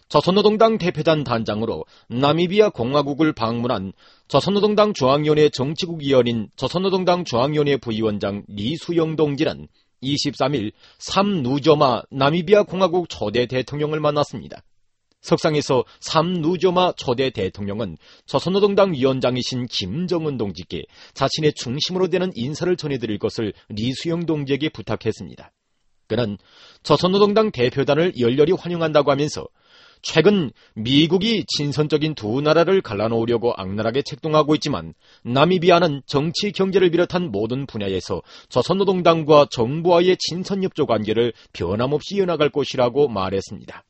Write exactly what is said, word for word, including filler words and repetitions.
조선노동당 대표단 단장으로 나미비아 공화국을 방문한 조선노동당 중앙위원회 정치국위원인 조선노동당 중앙위원회 부위원장 리수영 동지는 이십삼일 삼누조마 나미비아 공화국 초대 대통령을 만났습니다. 석상에서 삼누조마 초대 대통령은 조선노동당 위원장이신 김정은 동지께 자신의 중심으로 되는 인사를 전해드릴 것을 리수영 동지에게 부탁했습니다. 그는 조선노동당 대표단을 열렬히 환영한다고 하면서 최근 미국이 친선적인 두 나라를 갈라놓으려고 악랄하게 책동하고 있지만 나미비아는 정치, 경제를 비롯한 모든 분야에서 조선노동당과 정부와의 친선협조 관계를 변함없이 이어나갈 것이라고 말했습니다.